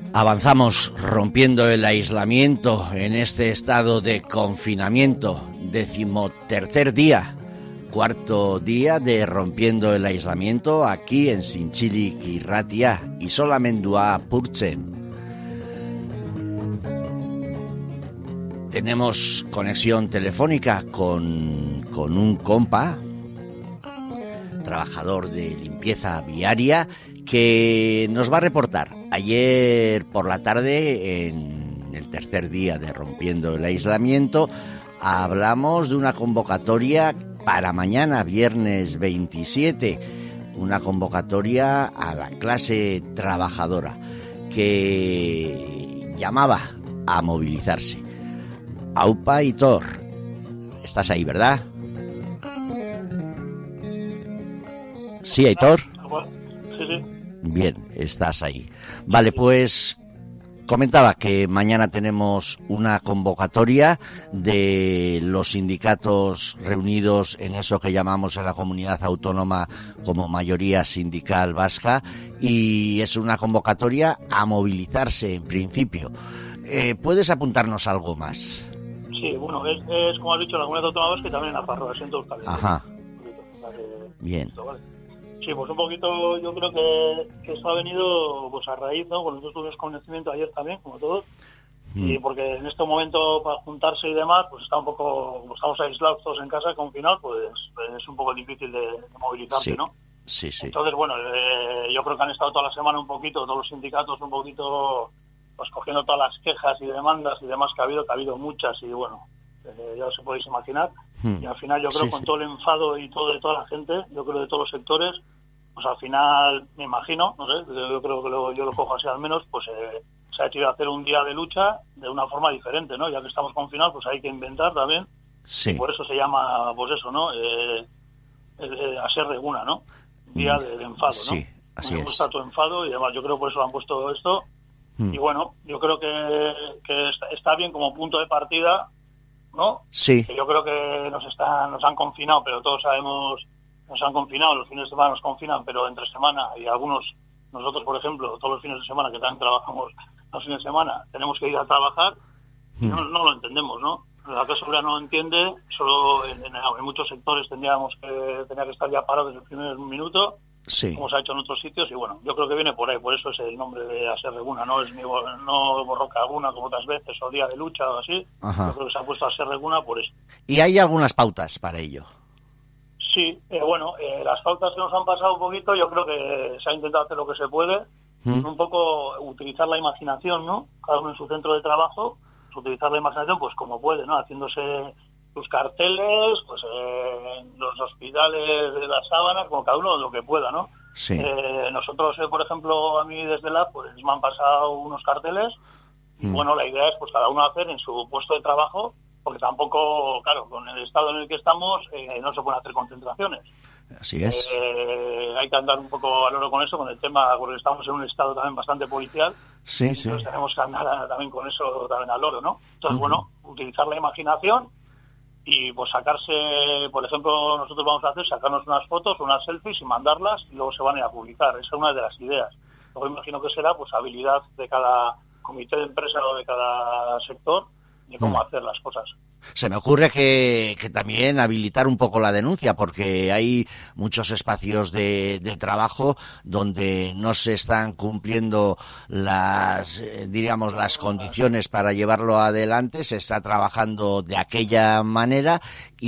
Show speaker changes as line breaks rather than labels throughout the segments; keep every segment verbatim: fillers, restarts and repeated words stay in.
Avanzamos rompiendo el aislamiento en este estado de confinamiento, decimotercer día, cuarto día de rompiendo el aislamiento aquí en Zintzilik Irratia y Solamendua Apurtzen. Tenemos conexión telefónica con, con un compa, trabajador de limpieza viaria, que nos va a reportar. Ayer por la tarde, en el tercer día de rompiendo el aislamiento, hablamos de una convocatoria para mañana, viernes veintisiete, una convocatoria a la clase trabajadora que llamaba a movilizarse. Aupa Aitor, estás ahí, ¿verdad? Sí, Aitor.
Sí, sí.
Bien, estás ahí. Vale, pues comentaba que mañana tenemos una convocatoria de los sindicatos reunidos en eso que llamamos en la comunidad autónoma como mayoría sindical vasca, y es una convocatoria a movilizarse en principio. Eh, ¿Puedes apuntarnos algo más?
Sí, bueno, es, es como has dicho, la comunidad autónoma vasca y también en la Nafarroa, siento Euskal Herria.
Ajá.
Que,
Bien.
Esto, ¿vale? Sí, pues un poquito yo creo que, que esto ha venido pues a raíz, ¿no? Con nosotros tuvimos conocimiento ayer también, como todos, mm. y porque en este momento para juntarse y demás, pues está un poco, como estamos aislados todos en casa, confinados, pues es un poco difícil de, de movilizarse,
sí.
¿no?
Sí, sí.
Entonces, bueno, eh, yo creo que han estado toda la semana un poquito, todos los sindicatos un poquito, pues cogiendo todas las quejas y demandas y demás que ha habido, que ha habido muchas y bueno, eh, ya os podéis imaginar. Y al final yo creo
sí,
con
sí.
todo el enfado y todo de toda la gente, yo creo de todos los sectores, pues al final, me imagino, no sé, yo creo que lo, yo lo cojo así al menos, pues eh, se ha hecho hacer un día de lucha de una forma diferente, ¿no? Ya que estamos confinados, pues hay que inventar también.
Sí.
Y por eso se llama, pues eso, ¿no? Eh, eh, a ser reguna, ¿no? Día de, de enfado, ¿no?
Sí, así
me
es.
gusta tu enfado y además yo creo por eso han puesto esto. Mm. Y bueno, yo creo que, que está, está bien como punto de partida, ¿no?
Sí.
Que yo creo que nos están, nos han confinado, pero todos sabemos, nos han confinado, los fines de semana nos confinan, pero entre semana y algunos, nosotros por ejemplo, todos los fines de semana que también trabajamos los fines de semana, tenemos que ir a trabajar y no, no lo entendemos, ¿no? La clase obrera no lo entiende, solo en, en, en muchos sectores tendríamos que tener que estar ya parados desde el primer minuto.
Sí.
Como se ha hecho en otros sitios y bueno, yo creo que viene por ahí, por eso es el nombre de Aser Reguna, no es ni no Borroca Alguna como otras veces o Día de Lucha o así.
Ajá.
Yo creo que se ha puesto Aser Reguna por eso.
¿Y hay algunas pautas para ello?
Sí, eh, bueno, eh, las pautas que nos han pasado un poquito, yo creo que se ha intentado hacer lo que se puede, ¿Mm? un poco utilizar la imaginación, ¿no? Cada uno en su centro de trabajo, utilizar la imaginación pues como puede, ¿no? Haciéndose sus carteles, pues eh, en los hospitales de las sábanas, como cada uno lo que pueda, ¿no?
Sí.
Eh, nosotros, eh, por ejemplo, a mí desde la, pues me han pasado unos carteles y mm. bueno, la idea es pues cada uno hacer en su puesto de trabajo, porque tampoco, claro, con el estado en el que estamos eh, no se pueden hacer concentraciones.
Así es.
Eh, hay que andar un poco al oro con eso, con el tema, porque estamos en un estado también bastante policial.
Sí,
entonces
sí.
tenemos que andar también con eso también al oro, ¿no? Entonces, uh-huh. bueno, utilizar la imaginación y pues sacarse, por ejemplo, nosotros vamos a hacer, sacarnos unas fotos, unas selfies y mandarlas y luego se van a ir a publicar. Esa es una de las ideas. Luego imagino que será pues habilidad de cada comité de empresa o de cada sector de cómo mm. hacer las cosas.
Se me ocurre que, que también habilitar un poco la denuncia, porque hay muchos espacios de, de trabajo donde no se están cumpliendo las, eh, diríamos, las condiciones para llevarlo adelante, se está trabajando de aquella manera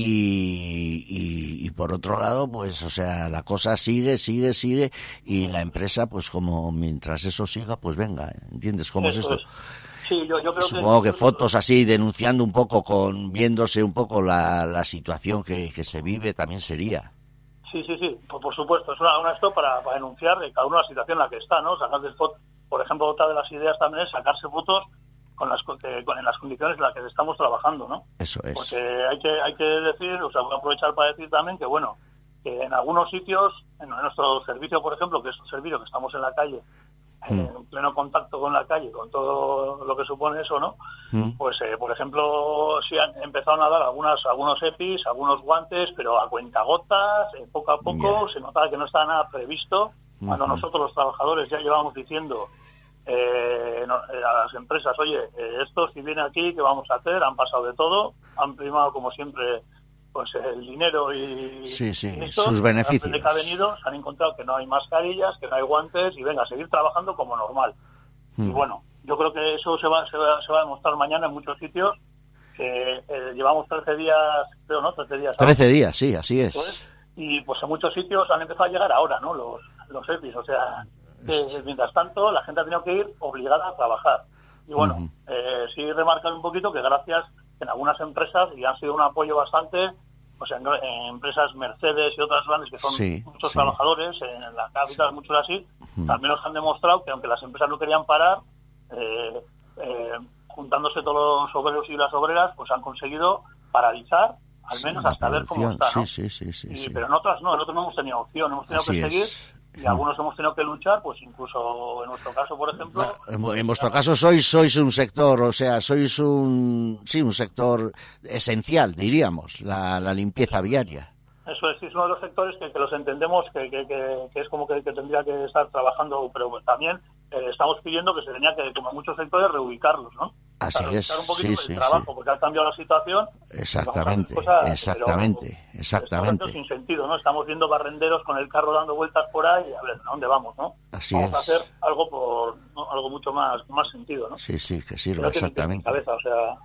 y, y, y por otro lado, pues, o sea, la cosa sigue, sigue, sigue y la empresa, pues como mientras eso siga, pues venga, ¿entiendes cómo
eso
es esto?
Es. Sí, yo, yo creo
Supongo que,
que
fotos así, denunciando un poco, con viéndose un poco la, la situación que, que se vive, también sería.
Sí, sí, sí, por, por supuesto. Es una, una esto para, para denunciar de cada uno la situación en la que está, ¿no? Sacarse fotos. Por ejemplo, otra de las ideas también es sacarse fotos con las que, con, en las condiciones en las que estamos trabajando, ¿no?
Eso es.
Porque hay que hay que decir, o sea, voy a aprovechar para decir también que, bueno, que en algunos sitios, en nuestro servicio, por ejemplo, que es un servicio que estamos en la calle,
Mm.
en pleno contacto con la calle, con todo lo que supone eso, ¿no? Mm. Pues, eh, por ejemplo, sí han empezado a dar algunas, algunos EPIs, algunos guantes, pero a cuentagotas, eh, poco a poco, yeah. se notaba que no estaba nada previsto, mm-hmm. cuando nosotros los trabajadores ya llevamos diciendo eh, no, eh, a las empresas, oye, eh, esto si viene aquí, ¿qué vamos a hacer? Han pasado de todo, han primado como siempre pues el dinero y,
sí, sí,
y esto,
sus beneficios.
La gente que ha venido se han encontrado que no hay mascarillas, que no hay guantes y venga, a seguir trabajando como normal. Mm. Y bueno, yo creo que eso se va, se va, se va a demostrar mañana en muchos sitios, que eh, llevamos trece días, creo, ¿no? trece días.
trece días, sí, así es.
Entonces, y pues en muchos sitios han empezado a llegar ahora, ¿no? Los, los EPIs, o sea, que, mientras tanto la gente ha tenido que ir obligada a trabajar. Y bueno, uh-huh. eh, sí remarcar un poquito que gracias en algunas empresas, y han sido un apoyo bastante, pues en, en empresas Mercedes y otras grandes que son sí, muchos sí. trabajadores, en la capital, sí. muchos así, uh-huh. también nos han demostrado que aunque las empresas no querían parar, eh, eh, juntándose todos los obreros y las obreras, pues han conseguido paralizar, al menos sí, hasta ver cómo está, ¿no?
Sí, sí, sí, sí,
y,
sí.
Pero en otras no, en otras no hemos tenido opción, hemos tenido
así
que seguir.
Es.
Y algunos hemos tenido que luchar, pues incluso en nuestro caso, por ejemplo...
En, en vuestro caso sois sois un sector, o sea, sois un sí un sector esencial, diríamos, la, la limpieza viaria.
Eso es, es uno de los sectores que, que los entendemos, que, que, que, que es como que, que tendría que estar trabajando, pero también eh, estamos pidiendo que se tenía que, como en muchos sectores, reubicarlos, ¿no?
Así
Para
es,
un poquito
sí,
el
sí,
trabajo,
sí.
Porque ha cambiado la situación.
Exactamente,
cosas,
exactamente,
pero,
exactamente.
Sin sentido, ¿no? Estamos viendo barrenderos con el carro dando vueltas por ahí, a ver, ¿a dónde vamos, no?
Así
vamos
es.
a hacer algo por ¿no? algo mucho más más sentido, ¿no?
Sí, sí, que sirva, exactamente.
Cabeza, o sea,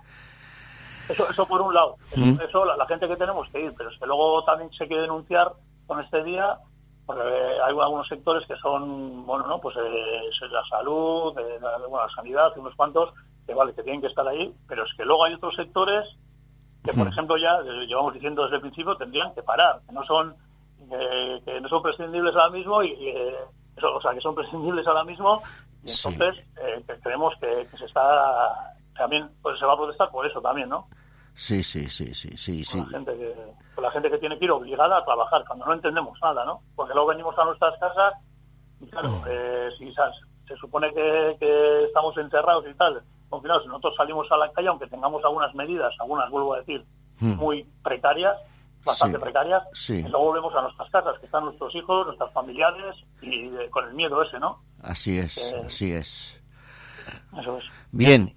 eso, eso por un lado, eso, ¿Mm? eso la, la gente que tenemos que ir, pero es que luego también se quiere denunciar con este día, porque hay algunos sectores que son, bueno, no, pues eh, la salud, eh, la, bueno, la sanidad, unos cuantos, que vale, que tienen que estar ahí, pero es que luego hay otros sectores que, por mm. ejemplo, ya eh, llevamos diciendo desde el principio, tendrían que parar, que no son eh, que no son prescindibles ahora mismo, y eh, eso, o sea, que son prescindibles ahora mismo, y entonces sí. eh, que creemos que, que se está, también, pues se va a protestar por eso también, ¿no?
Sí, sí, sí, sí, sí,
con
sí.
La gente que, con la gente que tiene que ir obligada a trabajar, cuando no entendemos nada, ¿no? Porque luego venimos a nuestras casas y claro, mm. eh, si se, se supone que, que estamos encerrados y tal, confinados, nosotros salimos a la calle, aunque tengamos algunas medidas, algunas, vuelvo a decir, mm. muy precarias, bastante
sí.
precarias,
sí.
y luego volvemos a nuestras casas, que están nuestros hijos, nuestras familiares, y eh, con el miedo ese, ¿no?
Así es,
eh,
así es.
Eso es.
Bien,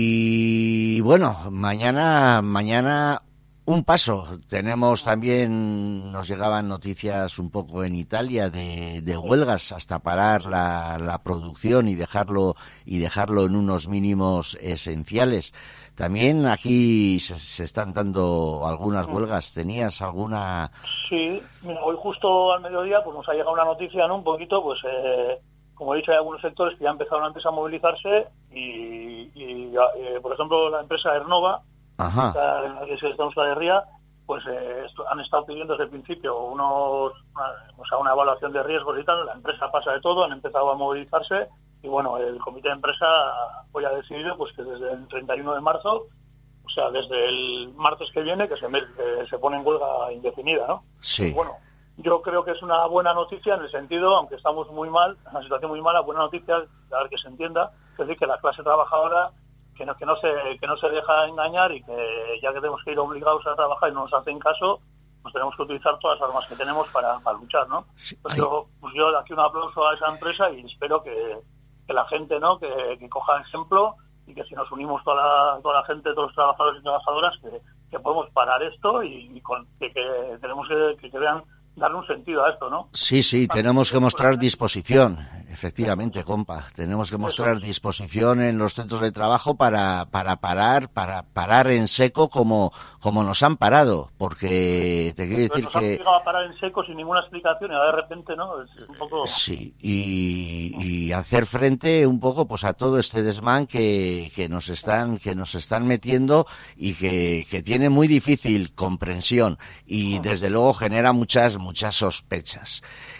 y bueno, mañana, mañana un paso. Tenemos también, nos llegaban noticias un poco en Italia de, de huelgas hasta parar la, la producción y dejarlo y dejarlo en unos mínimos esenciales. También aquí se, se están dando algunas huelgas. ¿Tenías alguna?
Sí, mira, hoy justo al mediodía pues nos ha llegado una noticia, ¿no? Un poquito, pues eh, como he dicho, hay algunos sectores que ya empezaron antes a movilizarse y, y eh, por ejemplo, la empresa Ernova, Ajá. que es Euskal Herria, pues eh, han estado pidiendo desde el principio unos, una, o sea, una evaluación de riesgos y tal. La empresa pasa de todo, han empezado a movilizarse y bueno, el comité de empresa hoy ha decidido pues que desde el treinta y uno de marzo, o sea, desde el martes que viene, que se, eh, se pone en huelga indefinida, ¿no?
Sí.
Y bueno, yo creo que es una buena noticia en el sentido, aunque estamos muy mal, en una situación muy mala, buena noticia, a ver que se entienda, es decir, que la clase trabajadora que no, que no se que no se deja engañar y que ya que tenemos que ir obligados a trabajar y no nos hacen caso, pues tenemos que utilizar todas las armas que tenemos para, para luchar, ¿no?
Sí,
pues yo, pues yo de aquí un aplauso a esa empresa y espero que, que la gente, ¿no? Que, que coja ejemplo y que si nos unimos toda la, toda la gente, todos los trabajadores y trabajadoras, que, que podemos parar esto y, y con, que, que tenemos que, que, que vean darle un sentido a esto, ¿no?
Sí, sí, tenemos que mostrar disposición, efectivamente, compa. Tenemos que mostrar disposición en los centros de trabajo para para parar, para parar en seco como como nos han parado, porque te quiero decir
nos
que...
Nos han obligado a parar en seco sin ninguna explicación y de repente, ¿no? Es un poco...
Sí, y, y hacer frente un poco pues a todo este desmán que, que nos están que nos están metiendo y que, que tiene muy difícil comprensión y desde luego genera muchas muchas sospechas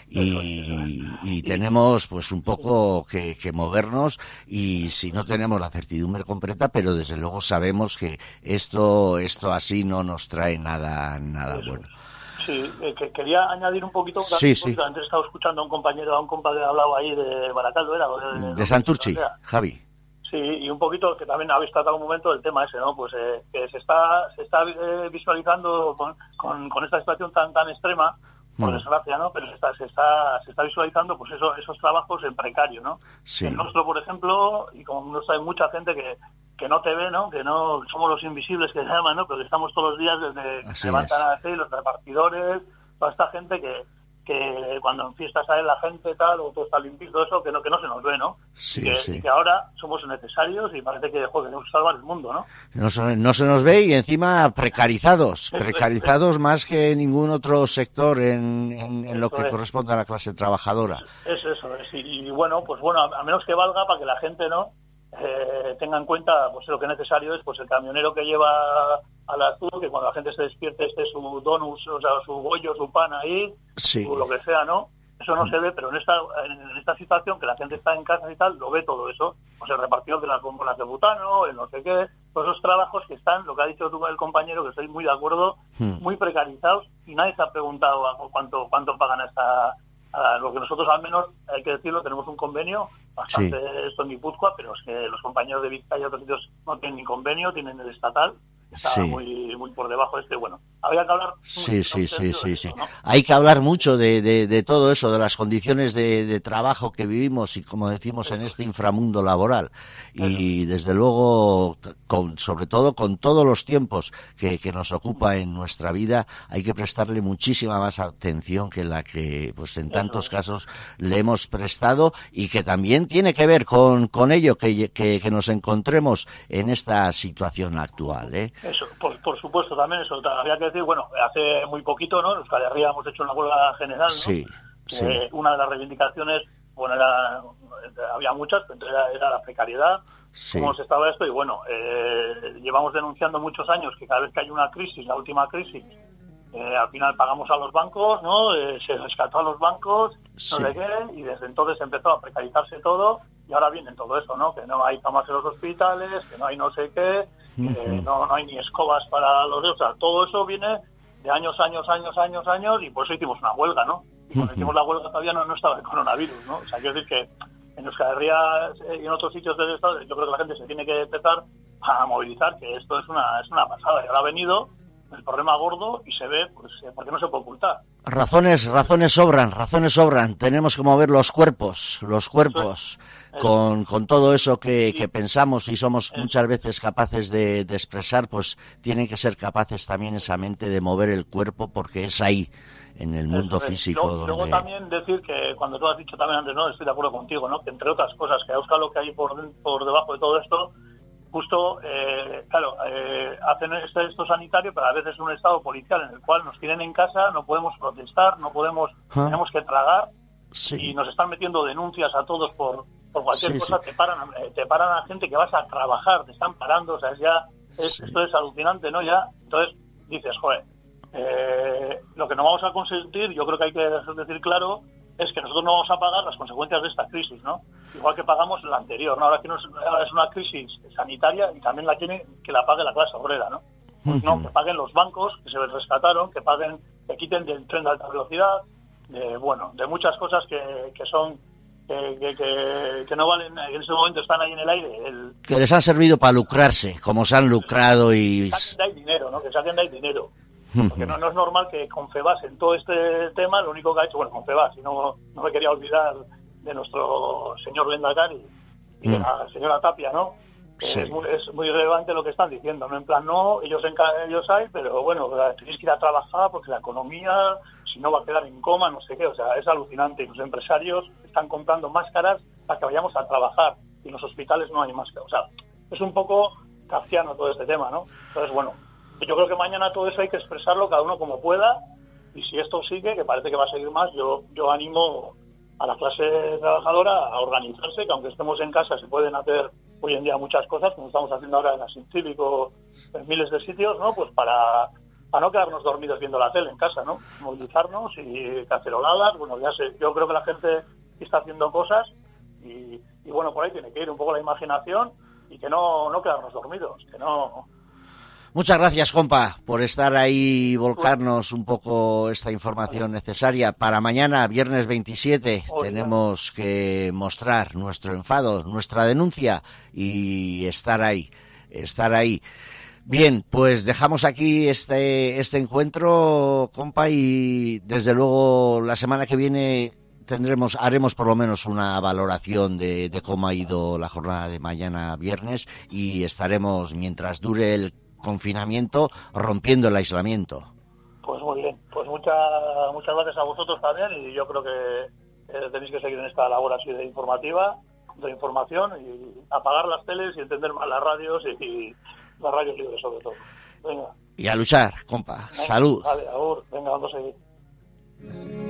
y, y tenemos pues un poco que, que movernos y si no tenemos la certidumbre completa, pero desde luego sabemos que esto esto así no nos trae nada nada
Eso.
bueno.
Sí, eh, que quería añadir un poquito, un
sí,
poquito.
Sí.
Antes estaba escuchando a un compañero, a un compadre que hablaba ahí de Baracaldo, ¿era?
De, de, de Santurchi, Javi.
Sí, y un poquito que también habéis tratado un momento el tema ese, ¿no? Pues eh, que se está se está eh, visualizando con, con, con esta situación tan tan extrema, por
mm.
desgracia, ¿no? Pero se está, se está, se está visualizando pues eso, esos trabajos en precario, ¿no?
Sí.
El nuestro, por ejemplo, y como no hay mucha gente que, que no te ve, ¿no? Que no somos los invisibles que se llaman, ¿no? Pero que estamos todos los días desde que se levantan a hacer los repartidores, toda esta gente que que cuando en fiestas sale la gente tal, o todo está limpio, todo eso, que no, que no se nos ve, ¿no?
Sí,
y, que,
sí.
y que ahora somos necesarios y parece que, joder, tenemos que salvar el mundo, ¿no?
No se, no se nos ve y encima precarizados, precarizados más que ningún otro sector en, en, en lo que
es.
corresponde a la clase trabajadora.
Es, es eso, es, y, y bueno, pues bueno, a, a menos que valga para que la gente, ¿no? Eh, tenga en cuenta, pues lo que es necesario es, pues el camionero que lleva a la azul, que cuando la gente se despierte esté su donus, o sea, su bollo, su pan ahí,
sí.
o lo que sea, ¿no? Eso no se ve, pero en esta en esta situación que la gente está en casa y tal, lo ve todo eso. Pues el repartidor de las bombonas de butano, el no sé qué, todos esos trabajos que están, lo que ha dicho tú el compañero, que estoy muy de acuerdo,
hmm.
muy precarizados, y nadie se ha preguntado a cuánto cuánto pagan a esta... a lo que nosotros al menos, hay que decirlo, tenemos un convenio bastante, sí. Esto en Guipúzcoa, pero es que los compañeros de Vizcaya y otros sitios no tienen ni convenio, tienen el estatal, está sí. muy muy por debajo de este. Bueno, había que hablar
sí sí sí sí eso, sí ¿no? Hay que hablar mucho de, de, de todo eso, de las condiciones de, de trabajo que vivimos y, como decimos, en este inframundo laboral, y eso. Desde luego, con, sobre todo con todos los tiempos que, que nos ocupa en nuestra vida, hay que prestarle muchísima más atención que la que pues en tantos eso. casos le hemos prestado, y que también tiene que ver con, con ello que, que, que nos encontremos en esta situación actual, ¿eh?
Eso, por, por supuesto, también eso. Había que decir, bueno, hace muy poquito, ¿no? En Euskal Herria hemos hecho una huelga general, ¿no?
Sí,
que
sí.
Una de las reivindicaciones, bueno, era, había muchas, pero era, era la precariedad, sí. cómo se estaba esto, y bueno, eh, llevamos denunciando muchos años que cada vez que hay una crisis, la última crisis, eh, al final pagamos a los bancos, ¿no? Eh, se rescató a los bancos,
sí.
no sé qué, y desde entonces empezó a precarizarse todo, y ahora viene todo eso, ¿no? Que no hay camas en los hospitales, que no hay no sé qué, Uh-huh. Eh, no, no hay ni escobas para los dedos, o sea, todo eso viene de años, años, años, años, años, y por eso hicimos una huelga, ¿no? Y cuando uh-huh. hicimos la huelga todavía no, no estaba el coronavirus, ¿no? O sea, quiero decir que en Euskal Herria y en otros sitios del estado, yo creo que la gente se tiene que empezar a movilizar, que esto es una es una pasada, y ahora ha venido el problema gordo y se ve, pues, porque no se puede ocultar.
Razones, razones sobran, razones sobran. Tenemos que mover los cuerpos, los cuerpos, eso, con, eso. con todo eso que, que pensamos y somos eso. muchas veces capaces de, de expresar, pues tienen que ser capaces también esa mente de mover el cuerpo, porque es ahí, en el mundo
eso,
físico.
Luego,
donde...
luego también decir que, cuando tú has dicho también antes, no, estoy de acuerdo contigo, ¿no? Que entre otras cosas, que Euskal lo que hay por, por debajo de todo esto, justo, eh, claro, eh, hacen esto, esto sanitario, pero a veces es un estado policial en el cual nos tienen en casa, no podemos protestar, no podemos, ¿Ah? tenemos que tragar, sí. y nos están metiendo denuncias a todos por, por cualquier sí, cosa, sí. te paran te paran a gente que vas a trabajar, te están parando, o sea, es ya, es, sí. esto es alucinante, ¿no? Ya, entonces dices, joder, eh, lo que no vamos a consentir, yo creo que hay que decir claro, es que nosotros no vamos a pagar las consecuencias de esta crisis, ¿no? Igual que pagamos la anterior, ¿no? Ahora que no es, ahora es una crisis sanitaria y también la tiene que la pague la clase obrera, ¿no? Pues no, que paguen los bancos que se les rescataron, que paguen, que quiten del tren de alta velocidad, de, bueno, de muchas cosas que, que son, que, que, que, que no valen, en ese momento están ahí en el aire. El,
que les han servido para lucrarse, como se han lucrado y...
Que saquen de ahí dinero, ¿no? Que saquen de ahí dinero. Porque no, no es normal que Confebask en todo este tema, lo único que ha hecho, bueno, Confebask, y no, no me quería olvidar de nuestro señor Lehendakari y de la señora Tapia, ¿no? Sí. Es, muy, es muy relevante lo que están diciendo, ¿no? En plan, no, ellos, en, ellos hay, pero bueno, tenéis que ir a trabajar porque la economía, si no, va a quedar en coma, no sé qué, o sea, es alucinante. Y los empresarios están comprando máscaras para que vayamos a trabajar, y en los hospitales no hay máscaras. O sea, es un poco kafkiano todo este tema, ¿no? Entonces, bueno, yo creo que mañana todo eso hay que expresarlo cada uno como pueda, y si esto sigue, que parece que va a seguir más, yo yo animo a la clase trabajadora a organizarse, que aunque estemos en casa se pueden hacer hoy en día muchas cosas, como estamos haciendo ahora en la Sincívico, en miles de sitios, ¿no? Pues para, para no quedarnos dormidos viendo la tele en casa, ¿no? Movilizarnos y caceroladas, bueno, ya sé, yo creo que la gente está haciendo cosas y, y bueno, por ahí tiene que ir un poco la imaginación y que no, no quedarnos dormidos, que no...
Muchas gracias, compa, por estar ahí y volcarnos un poco esta información necesaria. Para mañana, viernes veintisiete, Oye. tenemos que mostrar nuestro enfado, nuestra denuncia y estar ahí, estar ahí. Bien, pues dejamos aquí este, este encuentro, compa, y desde luego la semana que viene tendremos, haremos por lo menos una valoración de, de cómo ha ido la jornada de mañana viernes y estaremos, mientras dure el confinamiento, rompiendo el aislamiento.
Pues muy bien, pues muchas muchas gracias a vosotros también, y yo creo que eh, tenéis que seguir en esta labor así de informativa, de información, y apagar las teles y entender más las radios y, y las radios libres sobre todo. Venga.
Y a luchar, compa.
Venga,
Salud.
Vale, agur. Venga, vamos a seguir.